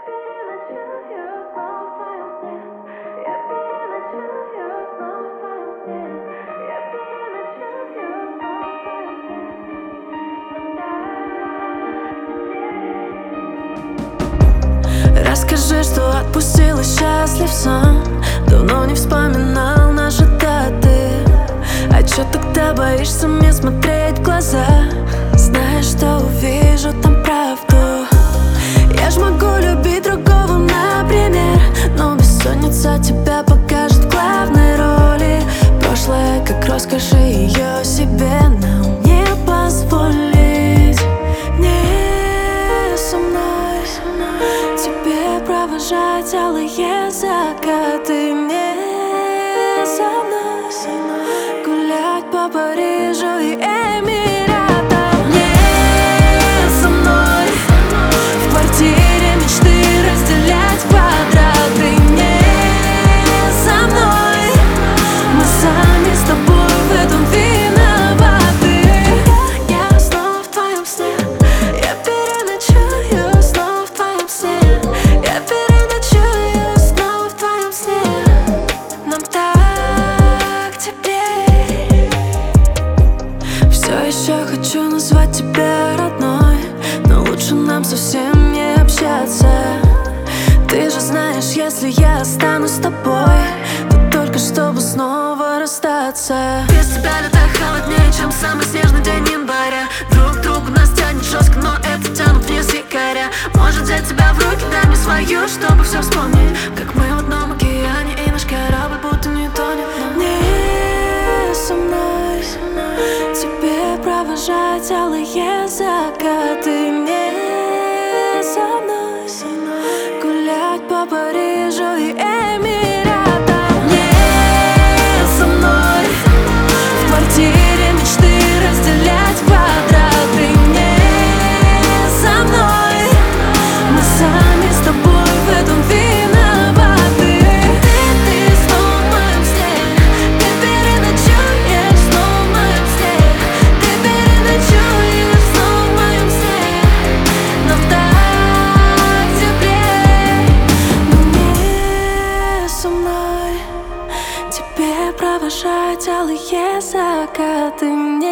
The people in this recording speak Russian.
Расскажи, что отпустил и счастлив сон. Давно не вспоминал наши даты. А чё тогда боишься мне смотреть в глаза? Знаешь, что увижу там правду. Я ж могу любить другого, например, но бессонница тебя покажет в главной роли. Прошлое как роскошь, и её себе нам не позволить. Не со мной тебе провожать алые закаты. Не со мной гулять по Парижу и Эмиратам. Не со мной в квартире мечты разделять квадраты. Не со мной мы сами с тобой в этом виноваты. Я снова в твоем сне, я переночую снова в твоем сне. Я переночую снова в твоем сне. Нам так теплей. Все еще хочу назвать тебя родной, но лучше нам совсем не общаться. Ты же знаешь, если я останусь с тобой, то только чтобы снова расстаться. Без тебя лето холоднее, чем самый снежный день января. Друг к другу нас тянет жестко, но это тянут вниз якоря. Может взять тебя в руки, дай мне свою, чтобы все вспомнить. Как мы в одном океане, и наш корабль будто не тонет. Не со мной тебе провожать алые закаты. Не со мной гулять по Парижу и Эмиратам. Не со мной в квартире мечты разделять квадраты. Не со мной мы сами с тобой в этом виноваты. Ты снова в моем сне, ты переночуешь снова в моем сне. Ты переночуешь снова в моем сне. Нам так теплей. Но не со мной тебе провожать алые закаты.